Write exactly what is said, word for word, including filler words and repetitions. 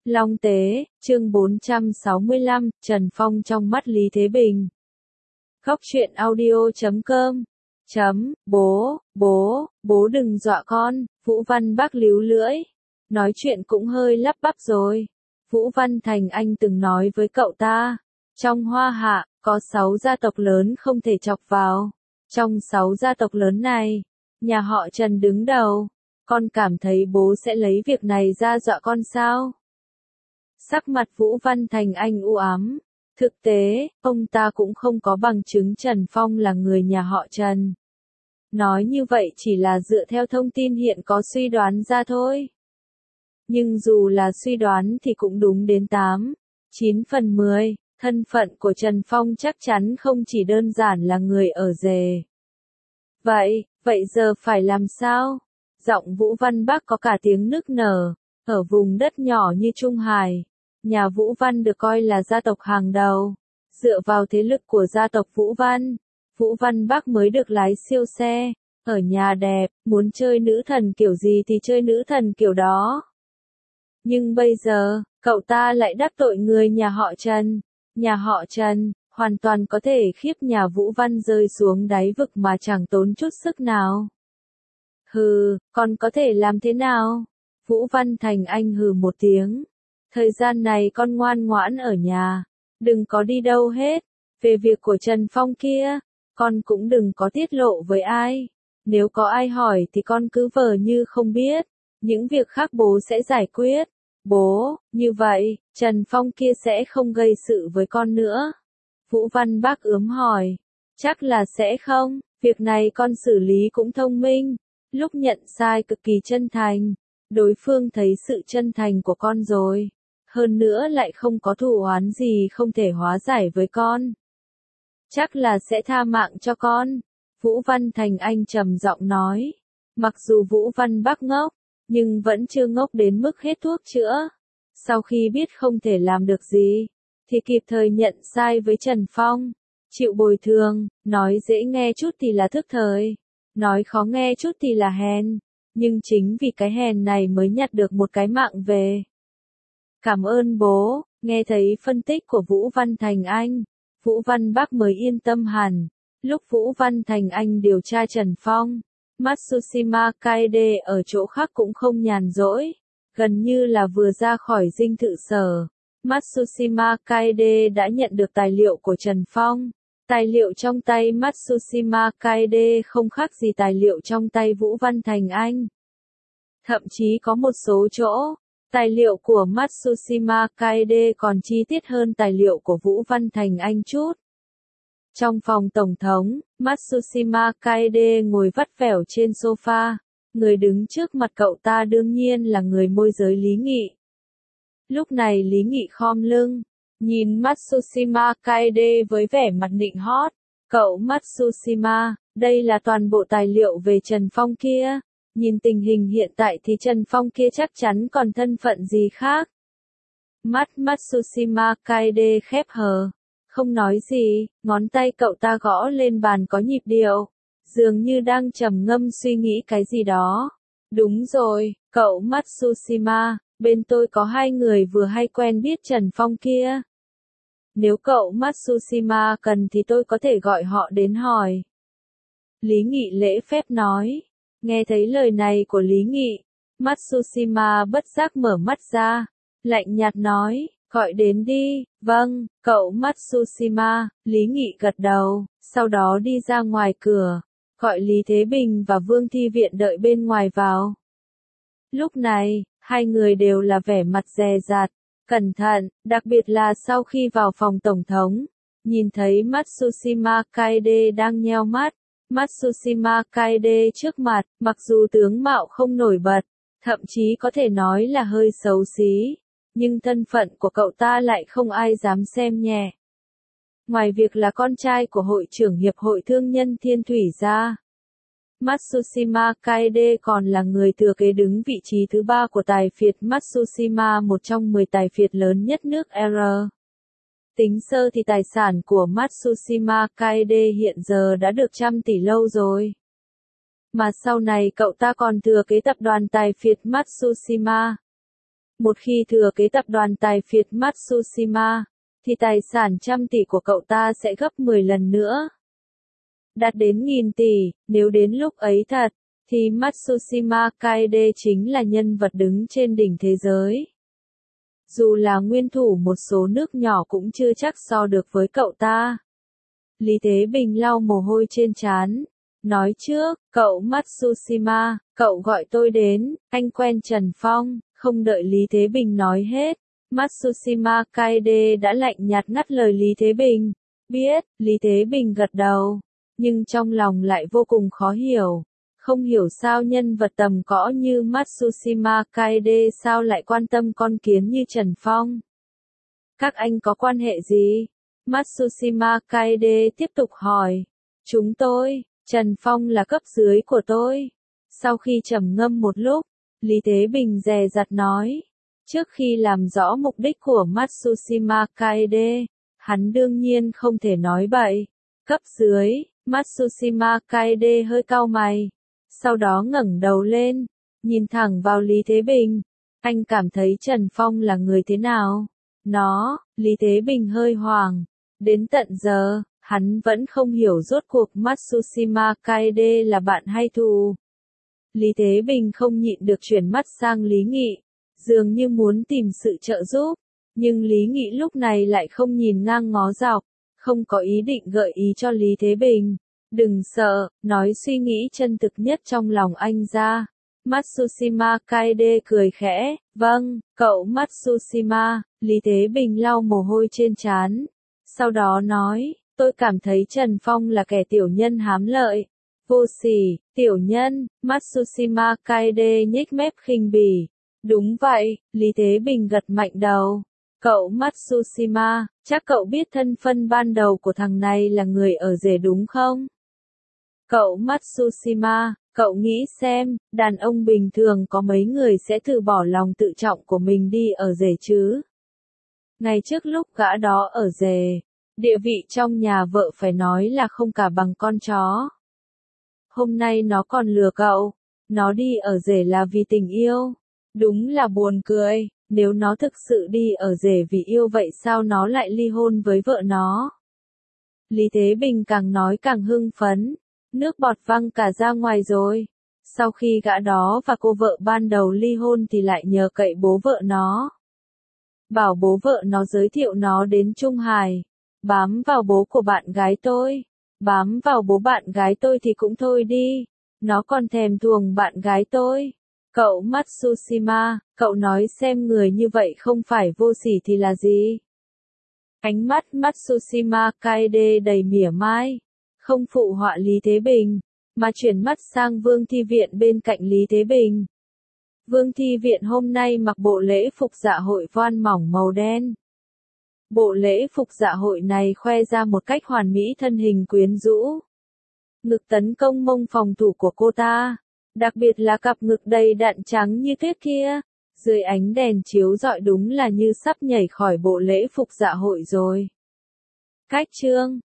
Long Tế, chương bốn trăm sáu mươi lăm, Trần Phong trong mắt Lý Thế Bình. Góc truyện audio chấm com chấm, bố, bố, bố đừng dọa con, Vũ Văn Bác líu lưỡi. Nói chuyện cũng hơi lắp bắp rồi. Vũ Văn Thành Anh từng nói với cậu ta, trong Hoa Hạ, có sáu gia tộc lớn không thể chọc vào. Trong sáu gia tộc lớn này, nhà họ Trần đứng đầu. Con cảm thấy bố sẽ lấy việc này ra dọa con sao? Sắc mặt Vũ Văn Thành Anh u ám. Thực tế, ông ta cũng không có bằng chứng Trần Phong là người nhà họ Trần. Nói như vậy chỉ là dựa theo thông tin hiện có suy đoán ra thôi. Nhưng dù là suy đoán thì cũng đúng đến tám, chín phần mười, thân phận của Trần Phong chắc chắn không chỉ đơn giản là người ở rể. Vậy, vậy giờ phải làm sao? Giọng Vũ Văn Bắc có cả tiếng nức nở. Ở vùng đất nhỏ như Trung Hải, nhà Vũ Văn được coi là gia tộc hàng đầu. Dựa vào thế lực của gia tộc Vũ Văn, Vũ Văn Bắc mới được lái siêu xe, ở nhà đẹp, muốn chơi nữ thần kiểu gì thì chơi nữ thần kiểu đó. Nhưng bây giờ, cậu ta lại đắc tội người nhà họ Trần. Nhà họ Trần, hoàn toàn có thể khiếp nhà Vũ Văn rơi xuống đáy vực mà chẳng tốn chút sức nào. Hừ, còn có thể làm thế nào? Vũ Văn Thành Anh hừ một tiếng. Thời gian này con ngoan ngoãn ở nhà, đừng có đi đâu hết. Về việc của Trần Phong kia, con cũng đừng có tiết lộ với ai. Nếu có ai hỏi thì con cứ vờ như không biết. Những việc khác bố sẽ giải quyết. Bố, như vậy, Trần Phong kia sẽ không gây sự với con nữa. Vũ Văn Bác ướm hỏi. Chắc là sẽ không, việc này con xử lý cũng thông minh. Lúc nhận sai cực kỳ chân thành. Đối phương thấy sự chân thành của con rồi. Hơn nữa lại không có thù oán gì không thể hóa giải với con. Chắc là sẽ tha mạng cho con. Vũ Văn Thành Anh trầm giọng nói. Mặc dù Vũ Văn Bắc ngốc, nhưng vẫn chưa ngốc đến mức hết thuốc chữa. Sau khi biết không thể làm được gì, thì kịp thời nhận sai với Trần Phong. Chịu bồi thường, nói dễ nghe chút thì là thức thời. Nói khó nghe chút thì là hèn. Nhưng chính vì cái hèn này mới nhặt được một cái mạng về. Cảm ơn bố, nghe thấy phân tích của Vũ Văn Thành Anh, Vũ Văn Bắc mới yên tâm hẳn. Lúc Vũ Văn Thành Anh điều tra Trần Phong, Matsushima Kaede ở chỗ khác cũng không nhàn rỗi. Gần như là vừa ra khỏi dinh thự sở, Matsushima Kaede đã nhận được tài liệu của Trần Phong. Tài liệu trong tay Matsushima Kaede không khác gì tài liệu trong tay Vũ Văn Thành Anh. Thậm chí có một số chỗ, tài liệu của Matsushima Kaede còn chi tiết hơn tài liệu của Vũ Văn Thành Anh chút. Trong phòng tổng thống, Matsushima Kaede ngồi vắt vẻo trên sofa. Người đứng trước mặt cậu ta đương nhiên là người môi giới Lý Nghị. Lúc này Lý Nghị khom lưng, nhìn Matsushima Kaede với vẻ mặt nịnh hót. Cậu Matsushima, đây là toàn bộ tài liệu về Trần Phong kia. Nhìn tình hình hiện tại thì Trần Phong kia chắc chắn còn thân phận gì khác. Mắt Matsushima Kaede khép hờ. Không nói gì, ngón tay cậu ta gõ lên bàn có nhịp điệu. Dường như đang trầm ngâm suy nghĩ cái gì đó. Đúng rồi, cậu Matsushima, bên tôi có hai người vừa hay quen biết Trần Phong kia. Nếu cậu Matsushima cần thì tôi có thể gọi họ đến hỏi. Lý Nghị lễ phép nói. Nghe thấy lời này của Lý Nghị, Matsushima bất giác mở mắt ra, lạnh nhạt nói, gọi đến đi. Vâng, cậu Matsushima. Lý Nghị gật đầu, sau đó đi ra ngoài cửa, gọi Lý Thế Bình và Vương Thi Viện đợi bên ngoài vào. Lúc này, hai người đều là vẻ mặt dè dặt, cẩn thận, đặc biệt là sau khi vào phòng tổng thống, nhìn thấy Matsushima Kaede đang nheo mắt. Matsushima Kaede trước mặt, mặc dù tướng mạo không nổi bật, thậm chí có thể nói là hơi xấu xí, nhưng thân phận của cậu ta lại không ai dám xem nhẹ. Ngoài việc là con trai của hội trưởng Hiệp hội Thương nhân Thiên Thủy ra, Matsushima Kaede còn là người thừa kế đứng vị trí thứ ba của tài phiệt Matsushima, một trong mười tài phiệt lớn nhất nước R. Tính sơ thì tài sản của Matsushima Kaede hiện giờ đã được trăm tỷ lâu rồi. Mà sau này cậu ta còn thừa kế tập đoàn tài phiệt Matsushima. Một khi thừa kế tập đoàn tài phiệt Matsushima, thì tài sản trăm tỷ của cậu ta sẽ gấp mười lần nữa. Đạt đến nghìn tỷ, nếu đến lúc ấy thật, thì Matsushima Kaede chính là nhân vật đứng trên đỉnh thế giới. Dù là nguyên thủ một số nước nhỏ cũng chưa chắc so được với cậu ta. Lý Thế Bình lau mồ hôi trên trán, nói trước, cậu Matsushima, cậu gọi tôi đến, anh quen Trần Phong, không đợi Lý Thế Bình nói hết. Matsushima Kaede đã lạnh nhạt ngắt lời Lý Thế Bình. Biết, Lý Thế Bình gật đầu, nhưng trong lòng lại vô cùng khó hiểu. Không hiểu sao nhân vật tầm cỡ như Matsushima Kaede sao lại quan tâm con kiến như Trần Phong. Các anh có quan hệ gì? Matsushima Kaede tiếp tục hỏi. Chúng tôi, Trần Phong là cấp dưới của tôi. Sau khi trầm ngâm một lúc, Lý Thế Bình dè dặt nói. Trước khi làm rõ mục đích của Matsushima Kaede, hắn đương nhiên không thể nói bậy. Cấp dưới, Matsushima Kaede hơi cau mày. Sau đó ngẩng đầu lên, nhìn thẳng vào Lý Thế Bình. Anh cảm thấy Trần Phong là người thế nào? Nó, Lý Thế Bình hơi hoảng. Đến tận giờ, hắn vẫn không hiểu rốt cuộc Matsushima Kaede là bạn hay thù. Lý Thế Bình không nhịn được chuyển mắt sang Lý Nghị, dường như muốn tìm sự trợ giúp. Nhưng Lý Nghị lúc này lại không nhìn ngang ngó dọc, không có ý định gợi ý cho Lý Thế Bình. Đừng sợ, nói suy nghĩ chân thực nhất trong lòng anh ra. Matsushima Kaede cười khẽ, vâng, cậu Matsushima. Lý Thế Bình lau mồ hôi trên trán. Sau đó nói, tôi cảm thấy Trần Phong là kẻ tiểu nhân hám lợi. Vô sỉ, tiểu nhân, Matsushima Kaede nhếch mép khinh bỉ. Đúng vậy, Lý Thế Bình gật mạnh đầu. Cậu Matsushima, chắc cậu biết thân phân ban đầu của thằng này là người ở rể đúng không? Cậu Matsushima, cậu nghĩ xem, đàn ông bình thường có mấy người sẽ từ bỏ lòng tự trọng của mình đi ở rể chứ? Ngay trước lúc gã đó ở rể, địa vị trong nhà vợ phải nói là không cả bằng con chó. Hôm nay nó còn lừa cậu, nó đi ở rể là vì tình yêu. Đúng là buồn cười, nếu nó thực sự đi ở rể vì yêu vậy sao nó lại ly hôn với vợ nó? Lý Thế Bình càng nói càng hưng phấn, nước bọt văng cả ra ngoài rồi. Sau khi gã đó và cô vợ ban đầu ly hôn thì lại nhờ cậy bố vợ nó. Bảo bố vợ nó giới thiệu nó đến Trung Hải. Bám vào bố của bạn gái tôi. Bám vào bố bạn gái tôi thì cũng thôi đi. Nó còn thèm thuồng bạn gái tôi. Cậu Matsushima, cậu nói xem người như vậy không phải vô sỉ thì là gì? Ánh mắt Matsushima Kaede đầy mỉa mai. Không phụ họa Lý Thế Bình, mà chuyển mắt sang Vương Thi Viện bên cạnh Lý Thế Bình. Vương Thi Viện hôm nay mặc bộ lễ phục dạ hội voan mỏng màu đen. Bộ lễ phục dạ hội này khoe ra một cách hoàn mỹ thân hình quyến rũ. Ngực tấn công mông phòng thủ của cô ta, đặc biệt là cặp ngực đầy đặn trắng như tuyết kia, dưới ánh đèn chiếu rọi đúng là như sắp nhảy khỏi bộ lễ phục dạ hội rồi. Cách chương